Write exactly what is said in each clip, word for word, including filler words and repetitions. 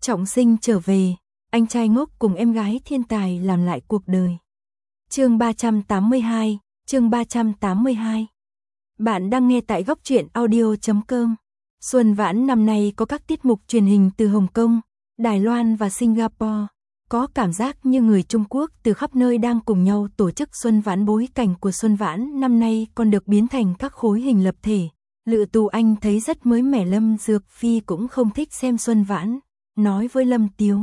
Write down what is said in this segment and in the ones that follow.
Trọng sinh trở về, anh trai ngốc cùng em gái thiên tài làm lại cuộc đời. Chương ba trăm tám mươi hai, chương ba trăm tám mươi hai. Bạn đang nghe tại góc truyện audio chấm com. Xuân Vãn năm nay có các tiết mục truyền hình từ Hồng Kông, Đài Loan và Singapore. Có cảm giác như người Trung Quốc từ khắp nơi đang cùng nhau tổ chức Xuân Vãn. Bối cảnh của Xuân Vãn năm nay còn được biến thành các khối hình lập thể. Lữ Tú Anh thấy rất mới mẻ. Lâm Dược Phi cũng không thích xem Xuân Vãn, nói với Lâm Tiếu: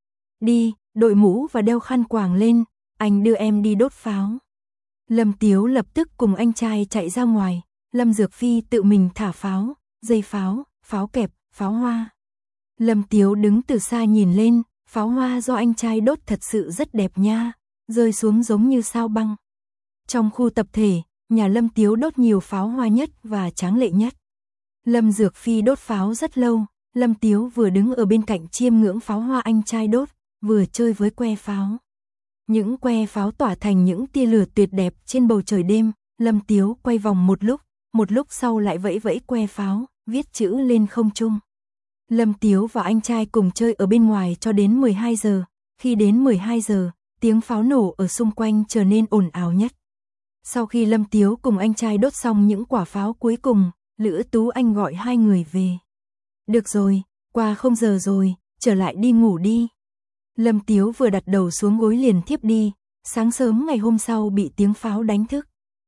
đi, đội mũ và đeo khăn quàng lên, anh đưa em đi đốt pháo. Lâm Tiếu lập tức cùng anh trai chạy ra ngoài. Lâm Dược Phi tự mình thả pháo, dây pháo, pháo kẹp, pháo hoa. Lâm Tiếu đứng từ xa nhìn lên, pháo hoa do anh trai đốt thật sự rất đẹp nha, rơi xuống giống như sao băng. Trong khu tập thể, nhà Lâm Tiếu đốt nhiều pháo hoa nhất và tráng lệ nhất. Lâm Dược Phi đốt pháo rất lâu, Lâm Tiếu vừa đứng ở bên cạnh chiêm ngưỡng pháo hoa anh trai đốt, vừa chơi với que pháo. Những que pháo tỏa thành những tia lửa tuyệt đẹp trên bầu trời đêm. Lâm Tiếu quay vòng một lúc, một lúc sau lại vẫy vẫy que pháo, viết chữ lên không trung. Lâm Tiếu và anh trai cùng chơi ở bên ngoài cho đến mười hai giờ. Khi đến mười hai giờ, tiếng pháo nổ ở xung quanh trở nên ồn ào nhất. Sau khi Lâm Tiếu cùng anh trai đốt xong những quả pháo cuối cùng, Lữ Tú Anh gọi hai người về. Được rồi, qua không giờ rồi, trở lại đi ngủ đi. Lâm Tiếu vừa đặt đầu xuống gối liền thiếp đi. Sáng sớm ngày hôm sau bị tiếng pháo đánh thức.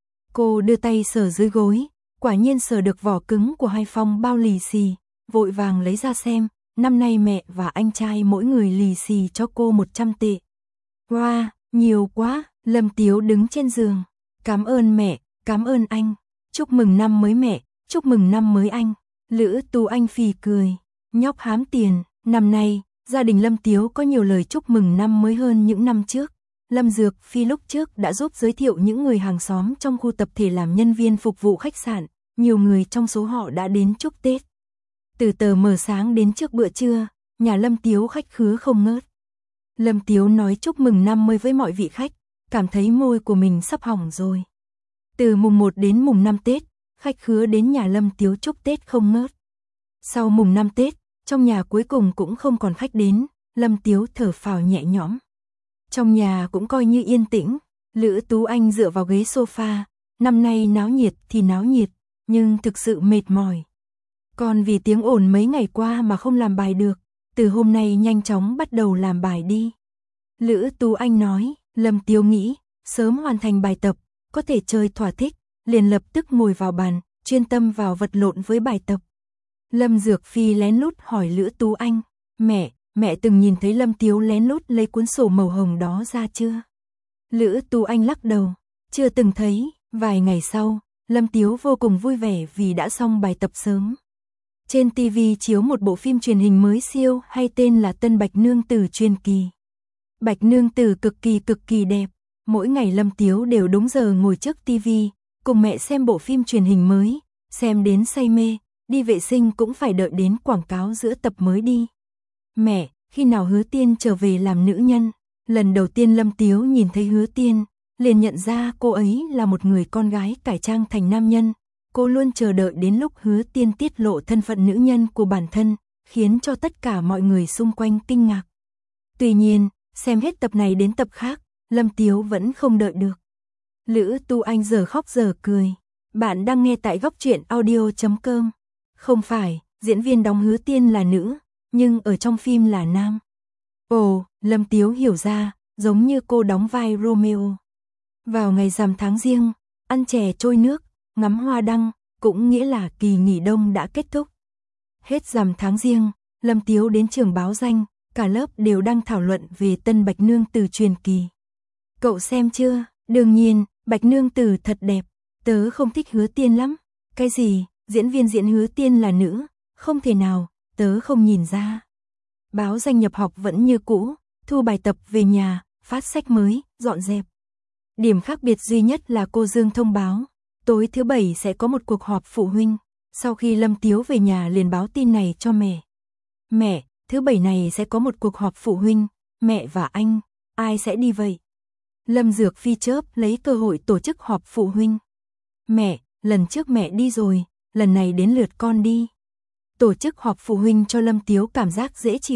Cô đưa tay sờ dưới gối, quả nhiên sờ được vỏ cứng của hai phong bao lì xì, vội vàng lấy ra xem. Năm nay mẹ và anh trai mỗi người lì xì cho cô một trăm tệ. Wow, nhiều quá. Lâm Tiếu đứng trên giường. Cảm ơn mẹ, cảm ơn anh. Chúc mừng năm mới mẹ, chúc mừng năm mới anh. Lữ Tú Anh phì cười. Nhóc hám tiền. Năm nay, gia đình Lâm Tiếu có nhiều lời chúc mừng năm mới hơn những năm trước. Lâm Dược Phi lúc trước đã giúp giới thiệu những người hàng xóm trong khu tập thể làm nhân viên phục vụ khách sạn. Nhiều người trong số họ đã đến chúc Tết. Từ tờ mờ sáng đến trước bữa trưa, nhà Lâm Tiếu khách khứa không ngớt. Lâm Tiếu nói chúc mừng năm mới với mọi vị khách, cảm thấy môi của mình sắp hỏng rồi. Từ mùng một đến mùng năm Tết, khách khứa đến nhà Lâm Tiếu chúc Tết không ngớt. Sau mùng năm Tết, trong nhà cuối cùng cũng không còn khách đến, Lâm Tiếu thở phào nhẹ nhõm. Trong nhà cũng coi như yên tĩnh, Lữ Tú Anh dựa vào ghế sofa, năm nay náo nhiệt thì náo nhiệt, nhưng thực sự mệt mỏi. Còn vì tiếng ồn mấy ngày qua mà không làm bài được, từ hôm nay nhanh chóng bắt đầu làm bài đi. Lữ Tú Anh nói, Lâm Tiếu nghĩ, sớm hoàn thành bài tập, có thể chơi thỏa thích, liền lập tức ngồi vào bàn, chuyên tâm vào vật lộn với bài tập. Lâm Dược Phi lén lút hỏi Lữ Tú Anh, mẹ, mẹ từng nhìn thấy Lâm Tiếu lén lút lấy cuốn sổ màu hồng đó ra chưa? Lữ Tú Anh lắc đầu, chưa từng thấy. Vài ngày sau, Lâm Tiếu vô cùng vui vẻ vì đã xong bài tập sớm. Trên ti vi chiếu một bộ phim truyền hình mới siêu hay tên là Tân Bạch Nương Tử truyền kỳ. Bạch Nương Tử cực kỳ cực kỳ đẹp. Mỗi ngày Lâm Tiếu đều đúng giờ ngồi trước ti vi, cùng mẹ xem bộ phim truyền hình mới, xem đến say mê, đi vệ sinh cũng phải đợi đến quảng cáo giữa tập mới đi. Mẹ, khi nào Hứa Tiên trở về làm nữ nhân? Lần đầu tiên Lâm Tiếu nhìn thấy Hứa Tiên, liền nhận ra cô ấy là một người con gái cải trang thành nam nhân. Cô luôn chờ đợi đến lúc Hứa Tiên tiết lộ thân phận nữ nhân của bản thân, khiến cho tất cả mọi người xung quanh kinh ngạc. Tuy nhiên, xem hết tập này đến tập khác, Lâm Tiếu vẫn không đợi được. Lữ Tú Anh giờ khóc giờ cười. Bạn đang nghe tại góc truyện audio chấm com. Không phải, diễn viên đóng Hứa Tiên là nữ, nhưng ở trong phim là nam. Ồ, Lâm Tiếu hiểu ra, giống như cô đóng vai Romeo. Vào ngày rằm tháng Giêng, ăn chè trôi nước, ngắm hoa đăng, cũng nghĩa là kỳ nghỉ đông đã kết thúc. Hết rằm tháng Giêng, Lâm Tiếu đến trường báo danh, cả lớp đều đang thảo luận về Tân Bạch Nương Tử truyền kỳ. Cậu xem chưa? Đương nhiên, Bạch Nương Tử thật đẹp, tớ không thích Hứa Tiên lắm. Cái gì? Diễn viên diễn Hứa Tiên là nữ? Không thể nào, tớ không nhìn ra. Báo danh nhập học vẫn như cũ, thu bài tập về nhà, phát sách mới, dọn dẹp. Điểm khác biệt duy nhất là cô Dương thông báo, tối thứ bảy sẽ có một cuộc họp phụ huynh. Sau khi Lâm Tiếu về nhà liền báo tin này cho mẹ. Mẹ, thứ bảy này sẽ có một cuộc họp phụ huynh, mẹ và anh, ai sẽ đi vậy? Lâm Dược Phi chớp lấy cơ hội tổ chức họp phụ huynh. Mẹ, lần trước mẹ đi rồi, lần này đến lượt con đi. Tổ chức họp phụ huynh cho Lâm Tiếu cảm giác dễ chịu,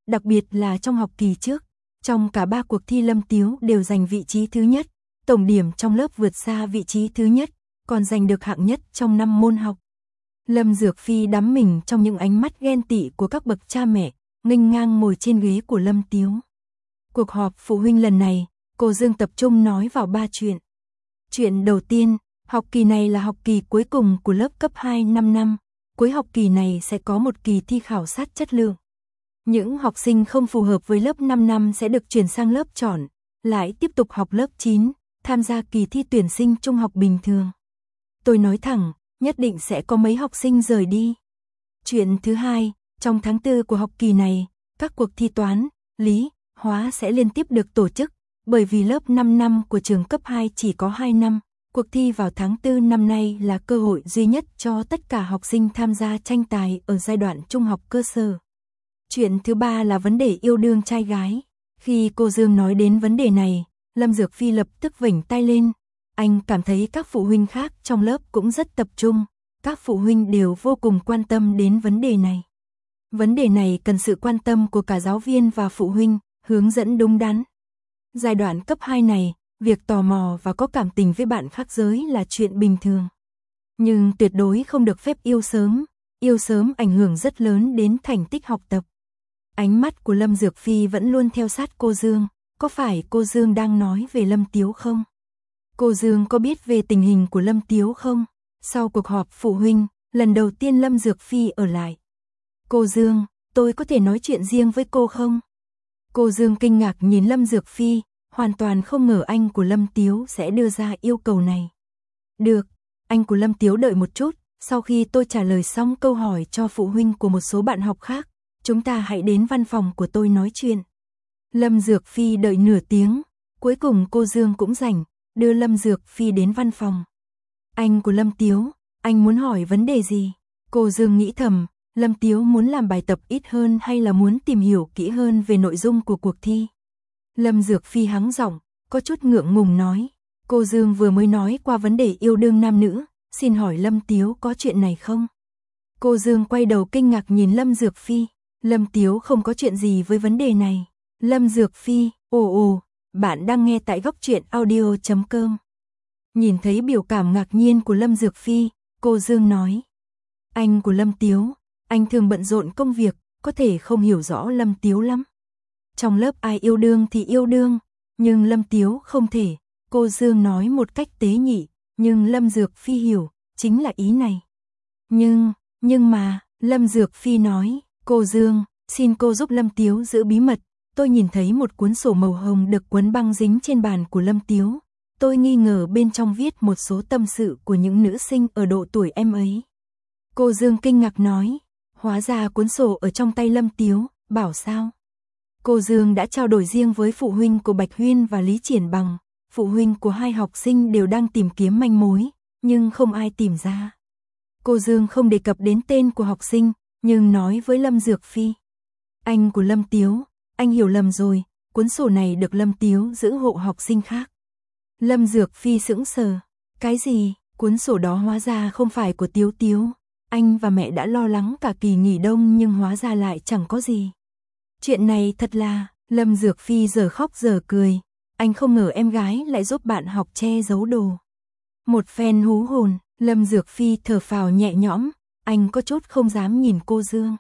đặc biệt là trong học kỳ trước. Trong cả ba cuộc thi Lâm Tiếu đều giành vị trí thứ nhất, tổng điểm trong lớp vượt xa vị trí thứ nhất, còn giành được hạng nhất trong năm môn học. Lâm Dược Phi đắm mình trong những ánh mắt ghen tị của các bậc cha mẹ, nghênh ngang ngồi trên ghế của Lâm Tiếu. Cuộc họp phụ huynh lần này, cô Dương tập trung nói vào ba chuyện. Chuyện đầu tiên, học kỳ này là học kỳ cuối cùng của lớp cấp hai năm năm, cuối học kỳ này sẽ có một kỳ thi khảo sát chất lượng. Những học sinh không phù hợp với lớp năm năm sẽ được chuyển sang lớp chọn, lại tiếp tục học lớp chín, tham gia kỳ thi tuyển sinh trung học bình thường. Tôi nói thẳng, nhất định sẽ có mấy học sinh rời đi. Chuyện thứ hai, trong tháng tư của học kỳ này, các cuộc thi toán, lý, hóa sẽ liên tiếp được tổ chức, bởi vì lớp năm năm của trường cấp hai chỉ có hai năm. Cuộc thi vào tháng tư năm nay là cơ hội duy nhất cho tất cả học sinh tham gia tranh tài ở giai đoạn trung học cơ sở. Chuyện thứ ba là vấn đề yêu đương trai gái. Khi cô Dương nói đến vấn đề này, Lâm Dược Phi lập tức vểnh tay lên. Anh cảm thấy các phụ huynh khác trong lớp cũng rất tập trung, các phụ huynh đều vô cùng quan tâm đến vấn đề này. Vấn đề này cần sự quan tâm của cả giáo viên và phụ huynh, hướng dẫn đúng đắn. Giai đoạn cấp hai này, việc tò mò và có cảm tình với bạn khác giới là chuyện bình thường. Nhưng tuyệt đối không được phép yêu sớm, yêu sớm ảnh hưởng rất lớn đến thành tích học tập. Ánh mắt của Lâm Dược Phi vẫn luôn theo sát cô Dương, có phải cô Dương đang nói về Lâm Tiếu không? Cô Dương có biết về tình hình của Lâm Tiếu không? Sau cuộc họp phụ huynh, lần đầu tiên Lâm Dược Phi ở lại. Cô Dương, tôi có thể nói chuyện riêng với cô không? Cô Dương kinh ngạc nhìn Lâm Dược Phi, hoàn toàn không ngờ anh của Lâm Tiếu sẽ đưa ra yêu cầu này. Được, anh của Lâm Tiếu đợi một chút, sau khi tôi trả lời xong câu hỏi cho phụ huynh của một số bạn học khác, chúng ta hãy đến văn phòng của tôi nói chuyện. Lâm Dược Phi đợi nửa tiếng, cuối cùng cô Dương cũng rảnh, đưa Lâm Dược Phi đến văn phòng. Anh của Lâm Tiếu, anh muốn hỏi vấn đề gì? Cô Dương nghĩ thầm, Lâm Tiếu muốn làm bài tập ít hơn hay là muốn tìm hiểu kỹ hơn về nội dung của cuộc thi? Lâm Dược Phi hắng giọng, có chút ngượng ngùng nói, cô Dương vừa mới nói qua vấn đề yêu đương nam nữ, xin hỏi Lâm Tiếu có chuyện này không? Cô Dương quay đầu kinh ngạc nhìn Lâm Dược Phi, Lâm Tiếu không có chuyện gì với vấn đề này. Lâm Dược Phi, ồ ồ, bạn đang nghe tại góc truyện audio chấm com. Nhìn thấy biểu cảm ngạc nhiên của Lâm Dược Phi, cô Dương nói, anh của Lâm Tiếu, anh thường bận rộn công việc, có thể không hiểu rõ Lâm Tiếu lắm. Trong lớp ai yêu đương thì yêu đương, nhưng Lâm Tiếu không thể. Cô Dương nói một cách tế nhị, nhưng Lâm Dược Phi hiểu, chính là ý này. Nhưng, nhưng mà, Lâm Dược Phi nói, cô Dương, xin cô giúp Lâm Tiếu giữ bí mật. Tôi nhìn thấy một cuốn sổ màu hồng được quấn băng dính trên bàn của Lâm Tiếu. Tôi nghi ngờ bên trong viết một số tâm sự của những nữ sinh ở độ tuổi em ấy. Cô Dương kinh ngạc nói, hóa ra cuốn sổ ở trong tay Lâm Tiếu, bảo sao? Cô Dương đã trao đổi riêng với phụ huynh của Bạch Huyên và Lý Triển Bằng, phụ huynh của hai học sinh đều đang tìm kiếm manh mối, nhưng không ai tìm ra. Cô Dương không đề cập đến tên của học sinh, nhưng nói với Lâm Dược Phi. Anh của Lâm Tiếu, anh hiểu lầm rồi, cuốn sổ này được Lâm Tiếu giữ hộ học sinh khác. Lâm Dược Phi sững sờ, cái gì, cuốn sổ đó hóa ra không phải của Tiếu Tiếu. Anh và mẹ đã lo lắng cả kỳ nghỉ đông nhưng hóa ra lại chẳng có gì. Chuyện này thật là, Lâm Dược Phi giờ khóc giờ cười, anh không ngờ em gái lại giúp bạn học che giấu đồ. Một phen hú hồn, Lâm Dược Phi thở phào nhẹ nhõm, anh có chút không dám nhìn cô Dương.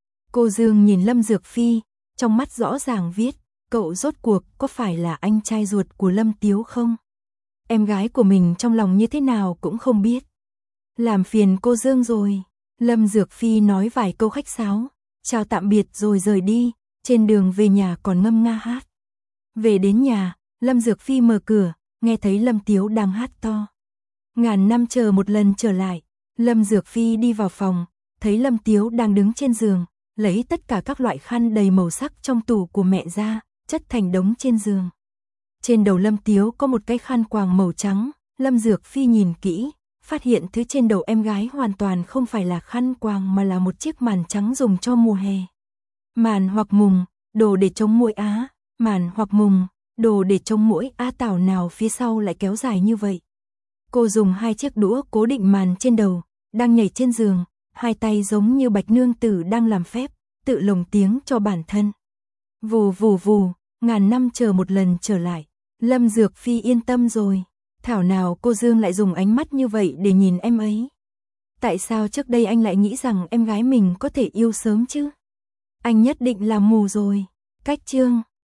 Cô Dương nhìn Lâm Dược Phi, trong mắt rõ ràng viết, cậu rốt cuộc có phải là anh trai ruột của Lâm Tiếu không? Em gái của mình trong lòng như thế nào cũng không biết. Làm phiền cô Dương rồi, Lâm Dược Phi nói vài câu khách sáo, chào tạm biệt rồi rời đi, trên đường về nhà còn ngâm nga hát. Về đến nhà, Lâm Dược Phi mở cửa, nghe thấy Lâm Tiếu đang hát to. Ngàn năm chờ một lần trở lại, Lâm Dược Phi đi vào phòng, thấy Lâm Tiếu đang đứng trên giường, lấy tất cả các loại khăn đầy màu sắc trong tủ của mẹ ra, chất thành đống trên giường. Trên đầu Lâm Tiếu có một cái khăn quàng màu trắng, Lâm Dược Phi nhìn kỹ, phát hiện thứ trên đầu em gái hoàn toàn không phải là khăn quàng mà là một chiếc màn trắng dùng cho mùa hè. Màn hoặc mùng, đồ để chống muỗi á, màn hoặc mùng, đồ để chống muỗi á, tảo nào phía sau lại kéo dài như vậy. Cô dùng hai chiếc đũa cố định màn trên đầu, đang nhảy trên giường, hai tay giống như Bạch Nương Tử đang làm phép, tự lồng tiếng cho bản thân. Vù vù vù, ngàn năm chờ một lần trở lại. Lâm Dược Phi yên tâm rồi. Thảo nào cô Dương lại dùng ánh mắt như vậy để nhìn em ấy. Tại sao trước đây anh lại nghĩ rằng em gái mình có thể yêu sớm chứ? Anh nhất định là mù rồi. Cách chương